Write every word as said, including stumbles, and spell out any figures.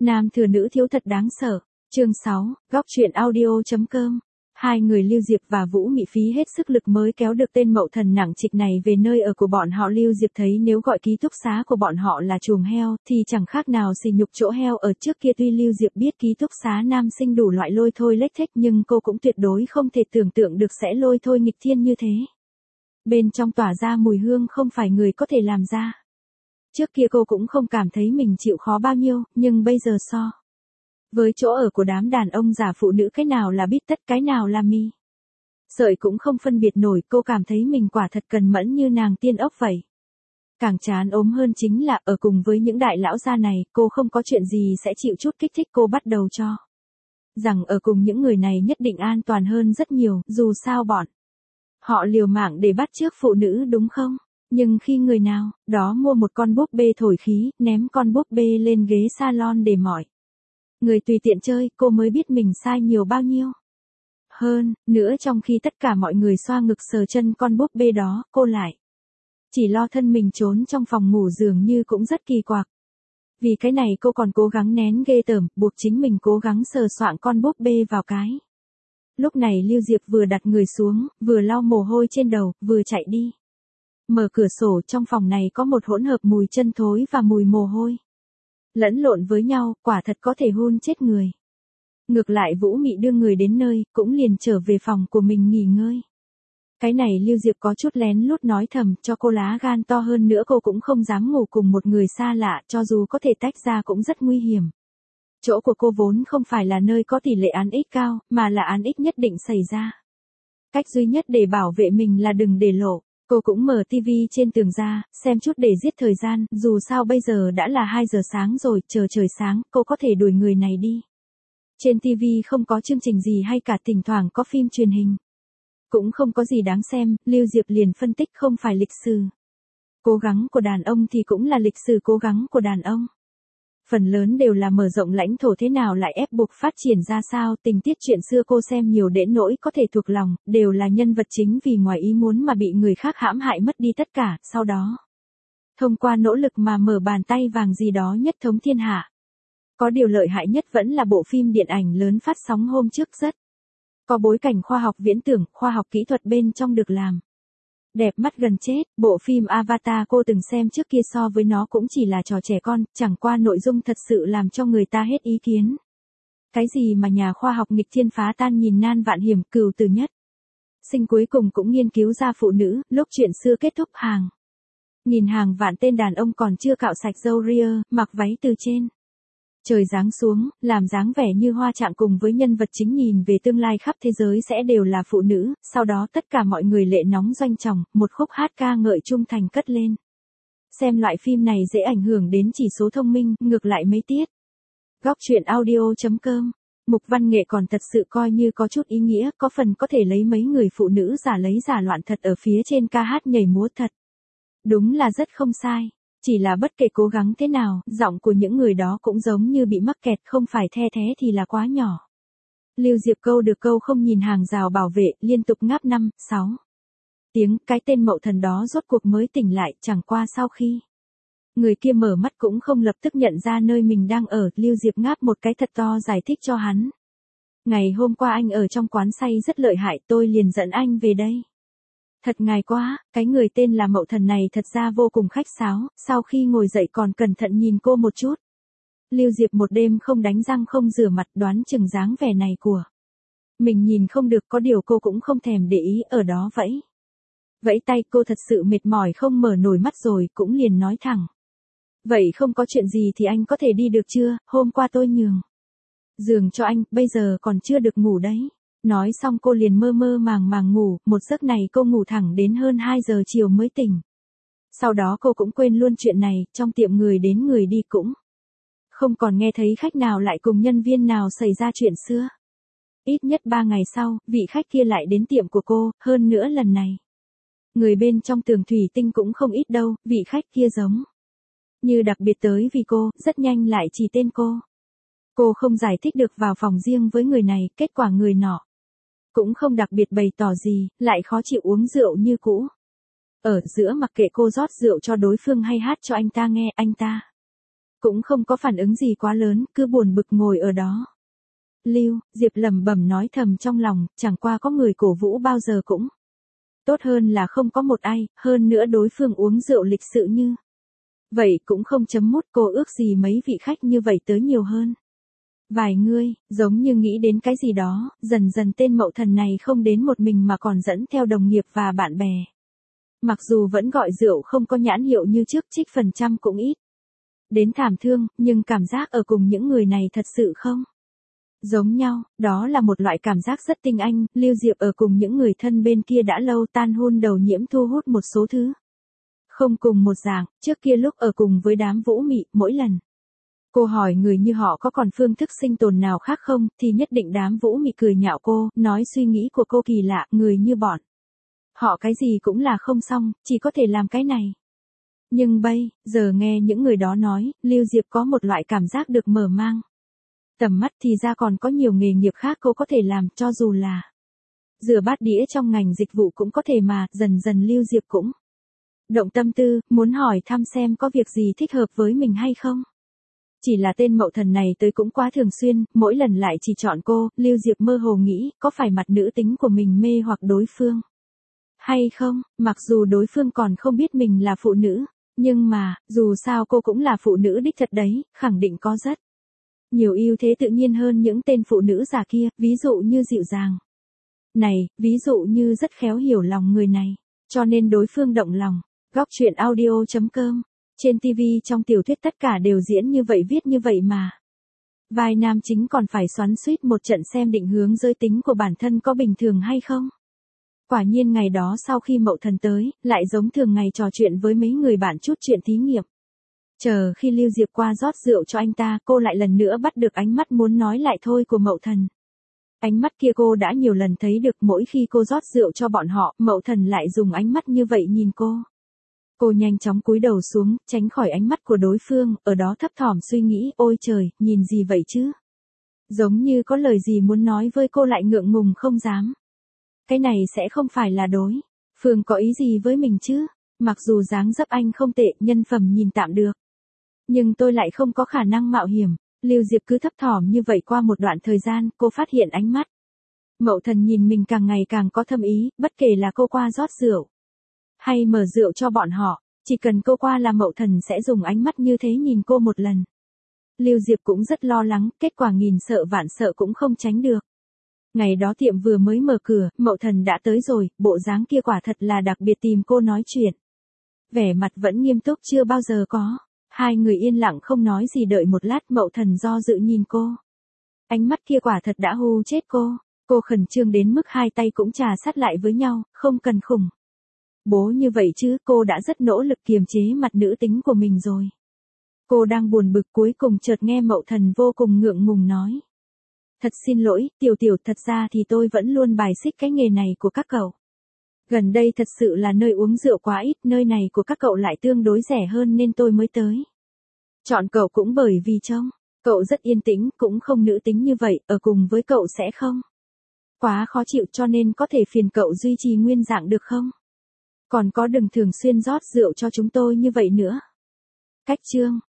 Nam thừa nữ thiếu thật đáng sợ. Chương sáu, góc truyện audio.com. Hai người Lưu Diệp và Vũ Mị phí hết sức lực mới kéo được tên mậu thần nặng trịch này về nơi ở của bọn họ. Lưu Diệp thấy nếu gọi ký túc xá của bọn họ là chuồng heo thì chẳng khác nào xỉ nhục chỗ heo ở trước kia. Tuy Lưu Diệp biết ký túc xá nam sinh đủ loại lôi thôi lếch thếch nhưng cô cũng tuyệt đối không thể tưởng tượng được sẽ lôi thôi nghịch thiên như thế. Bên trong tỏa ra mùi hương không phải người có thể làm ra. Trước kia cô cũng không cảm thấy mình chịu khó bao nhiêu, nhưng bây giờ so với chỗ ở của đám đàn ông già phụ nữ, cái nào là bít tất cái nào là mi sợi cũng không phân biệt nổi. Cô cảm thấy mình quả thật cần mẫn như nàng tiên ốc vậy. Càng chán ốm hơn chính là ở cùng với những đại lão gia này, cô không có chuyện gì sẽ chịu chút kích thích. Cô bắt đầu cho rằng ở cùng những người này nhất định an toàn hơn rất nhiều, dù sao bọn họ liều mạng để bắt chước phụ nữ đúng không? Nhưng khi người nào đó mua một con búp bê thổi khí, ném con búp bê lên ghế salon để mọi người tùy tiện chơi, cô mới biết mình sai nhiều bao nhiêu. Hơn nữa trong khi tất cả mọi người xoa ngực sờ chân con búp bê đó, cô lại chỉ lo thân mình trốn trong phòng ngủ, dường như cũng rất kỳ quặc. Vì cái này cô còn cố gắng nén ghê tởm, buộc chính mình cố gắng sờ soạng con búp bê vào cái. Lúc này Lưu Diệp vừa đặt người xuống, vừa lau mồ hôi trên đầu, vừa chạy đi mở cửa sổ. Trong phòng này có một hỗn hợp mùi chân thối và mùi mồ hôi lẫn lộn với nhau, quả thật có thể hun chết người. Ngược lại Vũ Mị đưa người đến nơi, cũng liền trở về phòng của mình nghỉ ngơi. Cái này Lưu Diệp có chút lén lút nói thầm, cho cô lá gan to hơn nữa cô cũng không dám ngủ cùng một người xa lạ, cho dù có thể tách ra cũng rất nguy hiểm. Chỗ của cô vốn không phải là nơi có tỷ lệ án ích cao, mà là án ích nhất định xảy ra. Cách duy nhất để bảo vệ mình là đừng để lộ. Cô cũng mở tivi trên tường ra, xem chút để giết thời gian, dù sao bây giờ đã là hai giờ sáng rồi, chờ trời sáng, cô có thể đuổi người này đi. Trên tivi không có chương trình gì hay cả, thỉnh thoảng có phim truyền hình. Cũng không có gì đáng xem, Lưu Diệp liền phân tích không phải lịch sử cố gắng của đàn ông thì cũng là lịch sử cố gắng của đàn ông. Phần lớn đều là mở rộng lãnh thổ, thế nào lại ép buộc phát triển ra sao, tình tiết chuyện xưa cô xem nhiều đến nỗi có thể thuộc lòng, đều là nhân vật chính vì ngoài ý muốn mà bị người khác hãm hại mất đi tất cả, sau đó thông qua nỗ lực mà mở bàn tay vàng gì đó nhất thống thiên hạ. Có điều lợi hại nhất vẫn là bộ phim điện ảnh lớn phát sóng hôm trước rất có bối cảnh khoa học viễn tưởng, khoa học kỹ thuật bên trong được làm đẹp mắt gần chết. Bộ phim Avatar cô từng xem trước kia so với nó cũng chỉ là trò trẻ con, chẳng qua nội dung thật sự làm cho người ta hết ý kiến. Cái gì mà nhà khoa học nghịch thiên phá tan nghìn nan vạn hiểm, cừu từ nhất sinh cuối cùng cũng nghiên cứu ra phụ nữ, lúc chuyện xưa kết thúc hàng nghìn hàng vạn tên đàn ông còn chưa cạo sạch râu ria, mặc váy từ trên trời giáng xuống, làm dáng vẻ như hoa trạng cùng với nhân vật chính nhìn về tương lai khắp thế giới sẽ đều là phụ nữ, sau đó tất cả mọi người lệ nóng doanh trọng, một khúc hát ca ngợi trung thành cất lên. Xem loại phim này dễ ảnh hưởng đến chỉ số thông minh, ngược lại mấy tiết. Góc truyện audio.com. Mục văn nghệ còn thật sự coi như có chút ý nghĩa, có phần có thể lấy mấy người phụ nữ giả lấy giả loạn thật ở phía trên ca hát nhảy múa thật. Đúng là rất không sai. Chỉ là bất kể cố gắng thế nào, giọng của những người đó cũng giống như bị mắc kẹt, không phải the thế thì là quá nhỏ. Lưu Diệp câu được câu không nhìn hàng rào bảo vệ, liên tục ngáp năm, sáu tiếng, cái tên mậu thần đó rốt cuộc mới tỉnh lại, chẳng qua sau khi người kia mở mắt cũng không lập tức nhận ra nơi mình đang ở. Lưu Diệp ngáp một cái thật to giải thích cho hắn. Ngày hôm qua anh ở trong quán say rất lợi hại, tôi liền dẫn anh về đây. Thật ngài quá, cái người tên là mậu thần này thật ra vô cùng khách sáo, sau khi ngồi dậy còn cẩn thận nhìn cô một chút. Lưu Diệp một đêm không đánh răng không rửa mặt, đoán chừng dáng vẻ này của mình nhìn không được, có điều cô cũng không thèm để ý, ở đó vẫy vẫy tay. Cô thật sự mệt mỏi không mở nổi mắt rồi, cũng liền nói thẳng. Vậy không có chuyện gì thì anh có thể đi được chưa, hôm qua tôi nhường giường cho anh, bây giờ còn chưa được ngủ đấy. Nói xong cô liền mơ mơ màng màng ngủ, một giấc này cô ngủ thẳng đến hơn hai giờ chiều mới tỉnh. Sau đó cô cũng quên luôn chuyện này, trong tiệm người đến người đi cũng không còn nghe thấy khách nào lại cùng nhân viên nào xảy ra chuyện xưa. Ít nhất ba ngày sau, vị khách kia lại đến tiệm của cô, hơn nữa lần này người bên trong tường thủy tinh cũng không ít đâu, vị khách kia giống như đặc biệt tới vì cô, rất nhanh lại chỉ tên cô. Cô không giải thích được vào phòng riêng với người này, kết quả người nọ cũng không đặc biệt bày tỏ gì, lại khó chịu uống rượu như cũ. Ở giữa mặc kệ cô rót rượu cho đối phương hay hát cho anh ta nghe, anh ta Cũng không có phản ứng gì quá lớn, cứ buồn bực ngồi ở đó. Lưu, Diệp lẩm bẩm nói thầm trong lòng, chẳng qua có người cổ vũ bao giờ cũng tốt hơn là không có một ai, hơn nữa đối phương uống rượu lịch sự như vậy cũng không chấm mút, cô ước gì mấy vị khách như vậy tới nhiều hơn. Vài người, giống như nghĩ đến cái gì đó, dần dần tên Mậu Thần này không đến một mình mà còn dẫn theo đồng nghiệp và bạn bè. Mặc dù vẫn gọi rượu không có nhãn hiệu như trước, trích phần trăm cũng ít đến thảm thương, nhưng cảm giác ở cùng những người này thật sự không giống nhau, đó là một loại cảm giác rất tinh anh. Lưu Diệp ở cùng những người thân bên kia đã lâu, tan hôn đầu nhiễm thu hút một số thứ không cùng một dạng. Trước kia lúc ở cùng với đám Vũ Mị, mỗi lần cô hỏi người như họ có còn phương thức sinh tồn nào khác không, thì nhất định đám Vũ Mị cười nhạo cô, nói suy nghĩ của cô kỳ lạ, người như bọn họ cái gì cũng là không xong, chỉ có thể làm cái này. Nhưng bây giờ nghe những người đó nói, Lưu Diệp có một loại cảm giác được mở mang tầm mắt, thì ra còn có nhiều nghề nghiệp khác cô có thể làm, cho dù là rửa bát đĩa trong ngành dịch vụ cũng có thể mà. Dần dần Lưu Diệp cũng động tâm tư, muốn hỏi thăm xem có việc gì thích hợp với mình hay không. Chỉ là tên Mậu Thần này tới cũng quá thường xuyên, mỗi lần lại chỉ chọn cô. Lưu Diệp mơ hồ nghĩ, có phải mặt nữ tính của mình mê hoặc đối phương hay không, mặc dù đối phương còn không biết mình là phụ nữ, nhưng mà, dù sao cô cũng là phụ nữ đích thật đấy, khẳng định có rất nhiều ưu thế tự nhiên hơn những tên phụ nữ già kia, ví dụ như dịu dàng này, ví dụ như rất khéo hiểu lòng người này, cho nên đối phương động lòng. Góc truyện audio chấm com. Trên ti vi trong tiểu thuyết tất cả đều diễn như vậy, viết như vậy mà. Vai nam chính còn phải xoắn xuýt một trận xem định hướng giới tính của bản thân có bình thường hay không. Quả nhiên ngày đó sau khi Mậu Thần tới, lại giống thường ngày trò chuyện với mấy người bạn chút chuyện thí nghiệm. Chờ khi Lưu Diệp qua rót rượu cho anh ta, cô lại lần nữa bắt được ánh mắt muốn nói lại thôi của Mậu Thần. Ánh mắt kia cô đã nhiều lần thấy được, mỗi khi cô rót rượu cho bọn họ, Mậu Thần lại dùng ánh mắt như vậy nhìn cô. Cô nhanh chóng cúi đầu xuống, tránh khỏi ánh mắt của đối phương, ở đó thấp thỏm suy nghĩ, ôi trời, nhìn gì vậy chứ? Giống như có lời gì muốn nói với cô lại ngượng ngùng không dám. Cái này sẽ không phải là đối phương có ý gì với mình chứ? Mặc dù dáng dấp anh không tệ, nhân phẩm nhìn tạm được, nhưng tôi lại không có khả năng mạo hiểm. Lưu Diệp cứ thấp thỏm như vậy qua một đoạn thời gian, cô phát hiện ánh mắt Mậu Thần nhìn mình càng ngày càng có thâm ý, bất kể là cô qua rót rượu hay mở rượu cho bọn họ, chỉ cần cô qua là Mậu Thần sẽ dùng ánh mắt như thế nhìn cô một lần. Lưu Diệp cũng rất lo lắng, kết quả nghìn sợ vạn sợ cũng không tránh được. Ngày đó tiệm vừa mới mở cửa, Mậu Thần đã tới rồi, bộ dáng kia quả thật là đặc biệt tìm cô nói chuyện. Vẻ mặt vẫn nghiêm túc chưa bao giờ có. Hai người yên lặng không nói gì, đợi một lát Mậu Thần do dự nhìn cô. Ánh mắt kia quả thật đã hù chết cô. Cô khẩn trương đến mức hai tay cũng chà sát lại với nhau, không cần khủng bố như vậy chứ, cô đã rất nỗ lực kiềm chế mặt nữ tính của mình rồi. Cô đang buồn bực, cuối cùng chợt nghe Mậu Thần vô cùng ngượng ngùng nói. Thật xin lỗi, Tiểu Tiểu, thật ra thì tôi vẫn luôn bài xích cái nghề này của các cậu. Gần đây thật sự là nơi uống rượu quá ít, nơi này của các cậu lại tương đối rẻ hơn nên tôi mới tới. Chọn cậu cũng bởi vì trông cậu rất yên tĩnh, cũng không nữ tính như vậy, ở cùng với cậu sẽ không quá khó chịu, cho nên có thể phiền cậu duy trì nguyên dạng được không? Còn có đừng thường xuyên rót rượu cho chúng tôi như vậy nữa. Cách chương